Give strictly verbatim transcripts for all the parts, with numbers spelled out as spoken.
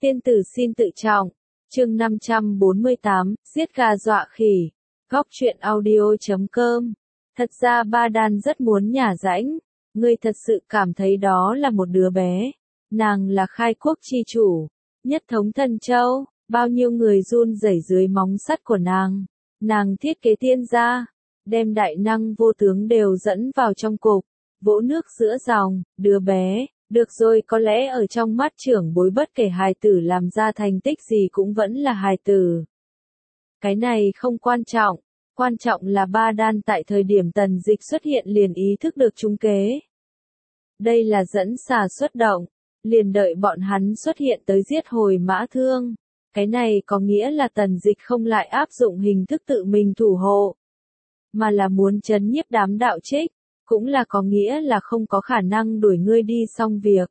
Tiên tử xin tự trọng. Chương năm trăm bốn mươi tám, giết gà dọa khỉ. Góc truyện audio chấm com. Thật ra Ba Đan rất muốn nhả rãnh. Ngươi thật sự cảm thấy đó là một đứa bé. Nàng là khai quốc chi chủ, nhất thống Thần Châu, bao nhiêu người run rẩy dưới móng sắt của nàng. Nàng thiết kế tiên gia, đem đại năng vô tướng đều dẫn vào trong cục, vỗ nước giữa dòng, đứa bé. Được rồi, có lẽ ở trong mắt trưởng bối bất kể hài tử làm ra thành tích gì cũng vẫn là hài tử. Cái này không quan trọng, quan trọng là Ba Đan tại thời điểm Tần Dịch xuất hiện liền ý thức được trúng kế. Đây là dẫn xà xuất động, liền đợi bọn hắn xuất hiện tới giết hồi Mã Thương. Cái này có nghĩa là Tần Dịch không lại áp dụng hình thức tự mình thủ hộ, mà là muốn trấn nhiếp đám đạo trích. Cũng là có nghĩa là không có khả năng đuổi ngươi đi xong việc,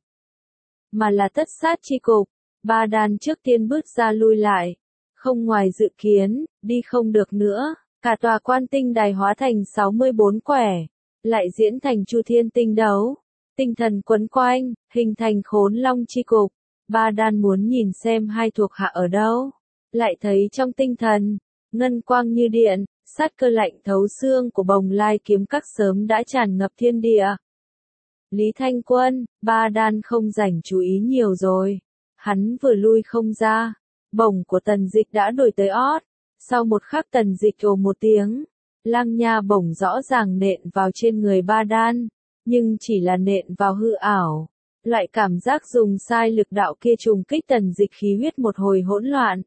mà là tất sát chi cục. Ba Đan trước tiên bước ra lui lại, không ngoài dự kiến, đi không được nữa, cả tòa Quan Tinh Đài hóa thành sáu mươi bốn quẻ, lại diễn thành Chu Thiên Tinh đấu, tinh thần quấn quanh, hình thành Khốn Long chi cục. Ba Đan muốn nhìn xem hai thuộc hạ ở đâu, lại thấy trong tinh thần, ngân quang như điện, sát cơ lạnh thấu xương của Bồng Lai kiếm các sớm đã tràn ngập thiên địa. Lý Thanh Quân, Ba Đan không rảnh chú ý nhiều rồi. Hắn vừa lui không ra, bổng của Tần Dịch đã đổi tới ót. Sau một khắc Tần Dịch ồ một tiếng, lăng nha bổng rõ ràng nện vào trên người Ba Đan, nhưng chỉ là nện vào hư ảo. Loại cảm giác dùng sai lực đạo kia trùng kích Tần Dịch khí huyết một hồi hỗn loạn.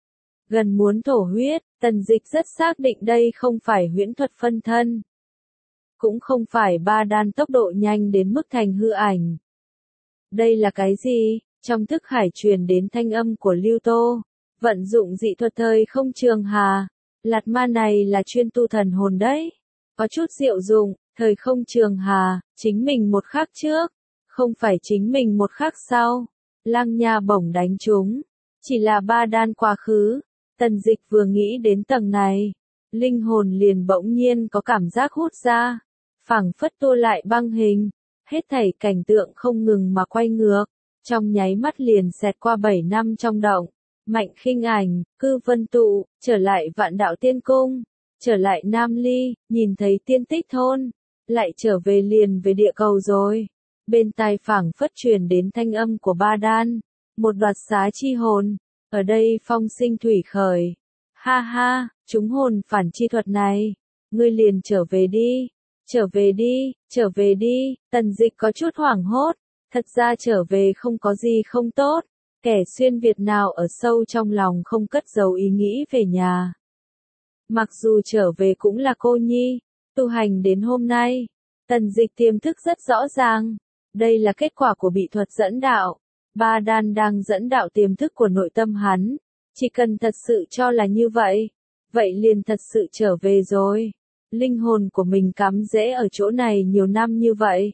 Gần muốn thổ huyết, Tần Dịch rất xác định đây không phải huyễn thuật phân thân. Cũng không phải Ba Đan tốc độ nhanh đến mức thành hư ảnh. Đây là cái gì? Trong thức hải truyền đến thanh âm của Lưu Tô. Vận dụng dị thuật thời không trường hà. Lạt ma này là chuyên tu thần hồn đấy. Có chút diệu dụng, thời không trường hà, chính mình một khắc trước. Không phải chính mình một khắc sau. Lăng nha bổng đánh trúng. Chỉ là Ba Đan quá khứ. Tần Dịch vừa nghĩ đến tầng này, linh hồn liền bỗng nhiên có cảm giác hút ra, phảng phất tua lại băng hình, hết thảy cảnh tượng không ngừng mà quay ngược, trong nháy mắt liền xẹt qua bảy năm trong động, Mạnh Khinh Ảnh, Cư Vân Tụ, trở lại Vạn Đạo Tiên Cung, trở lại Nam Ly, nhìn thấy Tiên Tích Thôn, lại trở về liền về địa cầu rồi. Bên tai phảng phất truyền đến thanh âm của Ba Đan, một đoạt xá chi hồn. Ở đây phong sinh thủy khởi. Ha ha, chúng hồn phản chi thuật này. Ngươi liền trở về đi. Trở về đi, trở về đi. Tần Dịch có chút hoảng hốt. Thật ra trở về không có gì không tốt. Kẻ xuyên Việt nào ở sâu trong lòng không cất giấu ý nghĩ về nhà. Mặc dù trở về cũng là cô nhi. Tu hành đến hôm nay. Tần Dịch tiềm thức rất rõ ràng. Đây là kết quả của bị thuật dẫn đạo. Ba Đan đang dẫn đạo tiềm thức của nội tâm hắn, chỉ cần thật sự cho là như vậy, vậy liền thật sự trở về rồi. Linh hồn của mình cắm rễ ở chỗ này nhiều năm như vậy.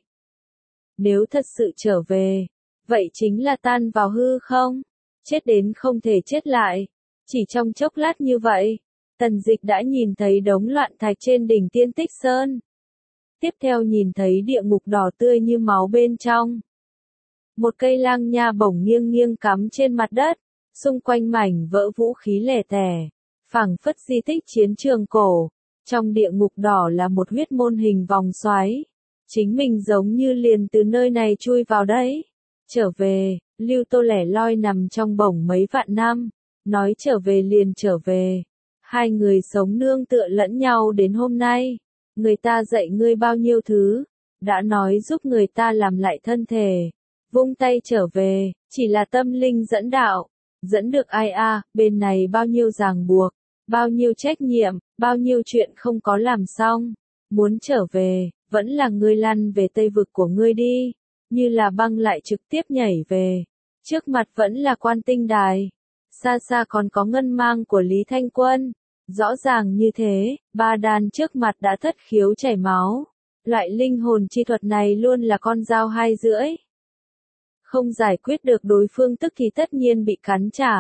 Nếu thật sự trở về, vậy chính là tan vào hư không, chết đến không thể chết lại. Chỉ trong chốc lát như vậy, Tần Dịch đã nhìn thấy đống loạn thạch trên đỉnh Tiên Tích Sơn. Tiếp theo nhìn thấy địa ngục đỏ tươi như máu bên trong. Một cây lăng nha bổng nghiêng nghiêng cắm trên mặt đất, xung quanh mảnh vỡ vũ khí lẻ tẻ, phảng phất di tích chiến trường cổ. Trong địa ngục đỏ là một huyết môn hình vòng xoáy. Chính mình giống như liền từ nơi này chui vào đấy. Trở về, Lưu Tô lẻ loi nằm trong bổng mấy vạn năm, nói trở về liền trở về. Hai người sống nương tựa lẫn nhau đến hôm nay. Người ta dạy ngươi bao nhiêu thứ, đã nói giúp người ta làm lại thân thể. Vung tay trở về, chỉ là tâm linh dẫn đạo, dẫn được ai a, à, bên này bao nhiêu ràng buộc, bao nhiêu trách nhiệm, bao nhiêu chuyện không có làm xong, muốn trở về, vẫn là ngươi lăn về Tây Vực của ngươi đi, như là băng lại trực tiếp nhảy về, trước mặt vẫn là Quan Tinh Đài, xa xa còn có ngân mang của Lý Thanh Quân, rõ ràng như thế, Ba Đan trước mặt đã thất khiếu chảy máu, loại linh hồn chi thuật này luôn là con dao hai lưỡi. Không giải quyết được đối phương tức thì tất nhiên bị cắn trả.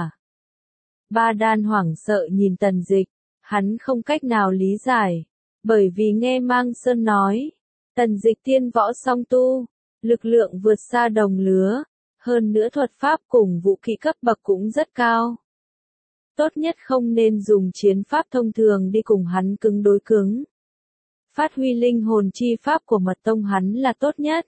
Ba Đan hoảng sợ nhìn Tần Dịch, hắn không cách nào lý giải, bởi vì nghe Mang Sơn nói, Tần Dịch tiên võ song tu, lực lượng vượt xa đồng lứa, Hơn nữa thuật pháp cùng vũ khí cấp bậc cũng rất cao. Tốt nhất không nên dùng chiến pháp thông thường đi cùng hắn cứng đối cứng. Phát huy linh hồn chi pháp của mật tông hắn là tốt nhất.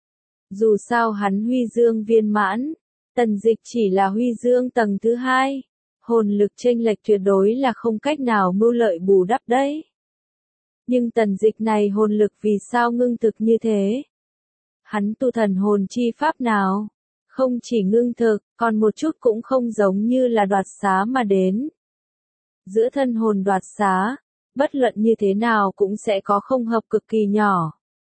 Dù sao hắn huy dương viên mãn, Tần Dịch chỉ là huy dương tầng thứ hai. Hồn lực chênh lệch tuyệt đối là không cách nào mưu lợi bù đắp đấy. Nhưng Tần Dịch này hồn lực vì sao ngưng thực như thế? Hắn tu thần hồn chi pháp nào? Không chỉ ngưng thực, còn một chút cũng không giống như là đoạt xá mà đến. Giữa thân hồn đoạt xá, bất luận như thế nào cũng sẽ có không hợp cực kỳ nhỏ.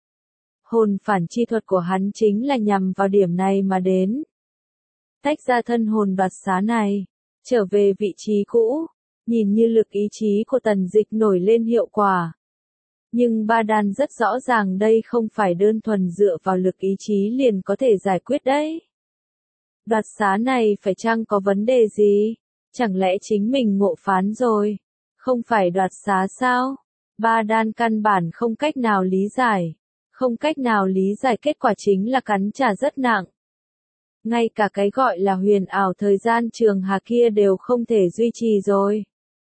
Hồn phản chi thuật của hắn chính là nhằm vào điểm này mà đến. Tách ra thân hồn đoạt xá này, trở về vị trí cũ, nhìn như lực ý chí của Tần Dịch nổi lên hiệu quả. Nhưng ba đan rất rõ ràng đây không phải đơn thuần dựa vào lực ý chí liền có thể giải quyết đấy. Đoạt xá này phải chăng có vấn đề gì? Chẳng lẽ chính mình ngộ phán rồi? Không phải đoạt xá sao? Ba đan căn bản không cách nào lý giải. Không cách nào lý giải kết quả chính là cắn trả rất nặng. Ngay cả cái gọi là huyền ảo thời gian trường hà kia đều không thể duy trì rồi.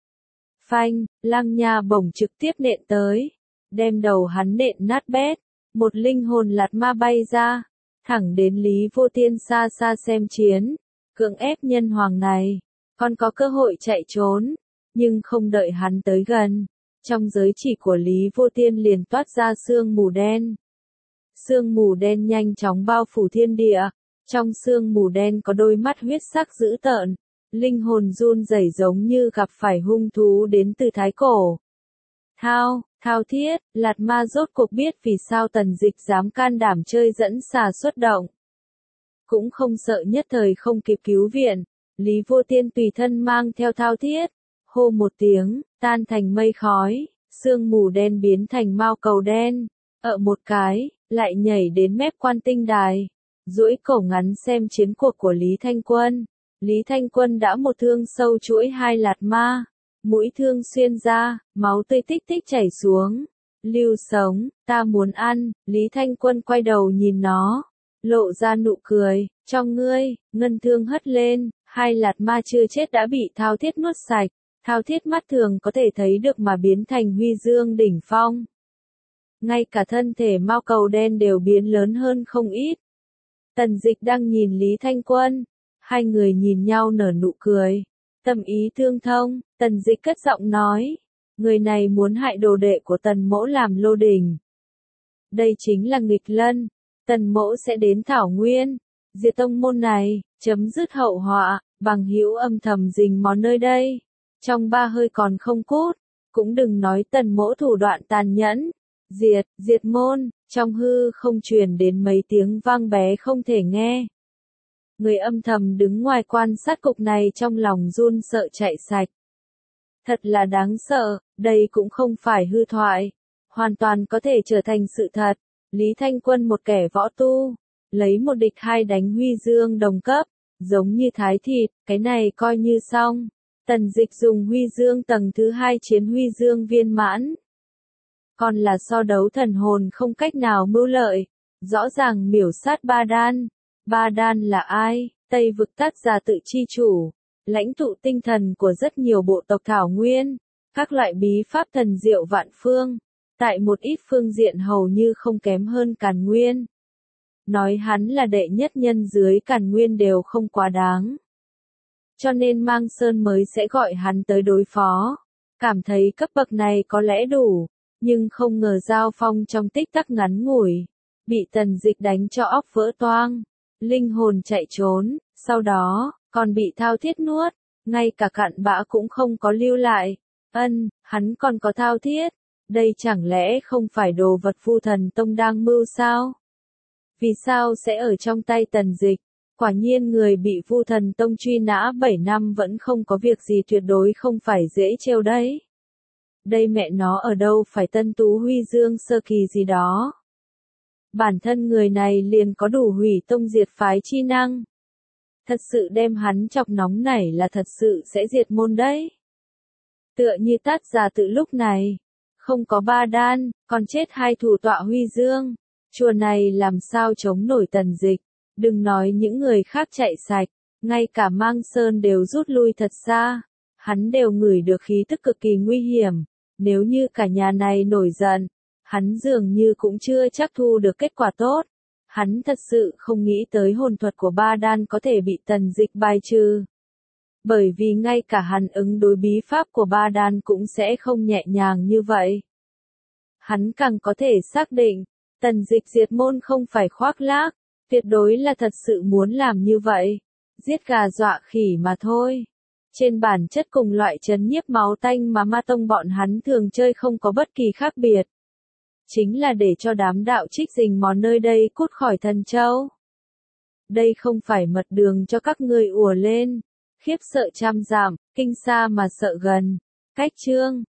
Phanh, Lăng Nha bổng trực tiếp nện tới. Đem đầu hắn nện nát bét. Một linh hồn lạt ma bay ra. Thẳng đến Lý Vô Tiên xa xa xem chiến. Cưỡng ép nhân hoàng này. Còn có cơ hội chạy trốn. Nhưng không đợi hắn tới gần. Trong giới chỉ của Lý Vô Tiên liền toát ra sương mù đen. Sương mù đen nhanh chóng bao phủ thiên địa. Trong sương mù đen có đôi mắt huyết sắc dữ tợn. Linh hồn run rẩy giống như gặp phải hung thú đến từ thái cổ. Thao, thao thiết, lạt ma rốt cuộc biết vì sao Tần Dịch dám can đảm chơi dẫn xà xuất động. Cũng không sợ nhất thời không kịp cứu viện. Lý Vô Tiên tùy thân mang theo thao thiết. Hô một tiếng, tan thành mây khói. Sương mù đen biến thành mao cầu đen. Ợ một cái, lại nhảy đến mép Quan Tinh Đài. Duỗi cổ ngắn xem chiến cuộc của Lý Thanh Quân. Lý Thanh Quân đã một thương sâu chuỗi hai lạt ma. Mũi thương xuyên ra, máu tươi tích tích chảy xuống. Lưu sống, ta muốn ăn. Lý Thanh Quân quay đầu nhìn nó. Lộ ra nụ cười. Trong ngươi, ngân thương hất lên. Hai lạt ma chưa chết đã bị thao thiết nuốt sạch. Thao thiết mắt thường có thể thấy được mà biến thành huy dương đỉnh phong. Ngay cả thân thể mao cầu đen đều biến lớn hơn không ít. Tần Dịch đang nhìn Lý Thanh Quân. Hai người nhìn nhau nở nụ cười. Tâm ý tương thông, Tần Dịch cất giọng nói. Người này muốn hại đồ đệ của Tần Mỗ làm lô đình. Đây chính là nghịch lân. Tần Mỗ sẽ đến Thảo Nguyên. Diệt tông môn này, chấm dứt hậu họa, bằng hữu âm thầm rình mò nơi đây. Trong ba hơi còn không cút. Cũng đừng nói Tần Mỗ thủ đoạn tàn nhẫn. Diệt, diệt môn, trong hư không truyền đến mấy tiếng vang bé không thể nghe. Người âm thầm đứng ngoài quan sát cục này trong lòng run sợ chạy sạch. Thật là đáng sợ, đây cũng không phải hư thoại. Hoàn toàn có thể trở thành sự thật. Lý Thanh Quân một kẻ võ tu. Lấy một địch hai đánh huy dương đồng cấp. Giống như thái thịt, cái này coi như xong. Tần Dịch dùng huy dương tầng thứ hai chiến huy dương viên mãn. Còn là so đấu thần hồn không cách nào mưu lợi. Rõ ràng miểu sát ba đan. Ba đan là ai? Tây vực tác giả tự chi chủ. Lãnh tụ tinh thần của rất nhiều bộ tộc Thảo Nguyên. Các loại bí pháp thần diệu vạn phương. Tại một ít phương diện hầu như không kém hơn Càn Nguyên. Nói hắn là đệ nhất nhân dưới Càn Nguyên đều không quá đáng. Cho nên Mang Sơn mới sẽ gọi hắn tới đối phó. Cảm thấy cấp bậc này có lẽ đủ. Nhưng không ngờ giao phong trong tích tắc ngắn ngủi. Bị Tần Dịch đánh cho óc vỡ toang. Linh hồn chạy trốn. Sau đó, còn bị thao thiết nuốt. Ngay cả cặn bã cũng không có lưu lại. Ân, hắn còn có thao thiết. Đây chẳng lẽ không phải đồ vật Vu Thần Tông đang mưu sao? Vì sao sẽ ở trong tay Tần Dịch? Quả nhiên người bị Vu Thần Tông truy nã bảy năm vẫn không có việc gì tuyệt đối không phải dễ trêu đấy. Đây mẹ nó ở đâu phải Tân Tú Huy Dương sơ kỳ gì đó. Bản thân người này liền có đủ hủy tông diệt phái chi năng. Thật sự đem hắn chọc nóng nảy là thật sự sẽ diệt môn đấy. Tựa như Tát Già Tự lúc này. Không có ba đan, còn chết hai thủ tọa Huy Dương. Chùa này làm sao chống nổi Tần Dịch. Đừng nói những người khác chạy sạch, ngay cả Mang Sơn đều rút lui thật xa. Hắn đều ngửi được khí tức cực kỳ nguy hiểm. Nếu như cả nhà này nổi giận, hắn dường như cũng chưa chắc thu được kết quả tốt. Hắn thật sự không nghĩ tới hồn thuật của Ba Đan có thể bị Tần Dịch bài trừ. Bởi vì ngay cả hắn ứng đối bí pháp của Ba Đan cũng sẽ không nhẹ nhàng như vậy. Hắn càng có thể xác định, Tần Dịch diệt môn không phải khoác lác, tuyệt đối là thật sự muốn làm như vậy. Giết gà dọa khỉ mà thôi. Trên bản chất cùng loại trấn nhiếp máu tanh mà ma tông bọn hắn thường chơi không có bất kỳ khác biệt. Chính là để cho đám đạo trích rình mò nơi đây cút khỏi Thần Châu. Đây không phải mật đường cho các ngươi ùa lên. Khiếp sợ trăm giảm, kinh xa mà sợ gần. Cách chương